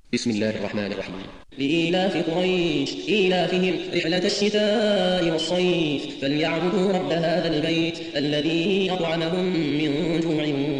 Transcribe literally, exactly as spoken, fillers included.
بسم الله الرحمن الرحيم. لإيلاف قريش إيلافهم رحلة الشتاء والصيف فليعبدوا رب هذا البيت الذي أطعمهم من جوع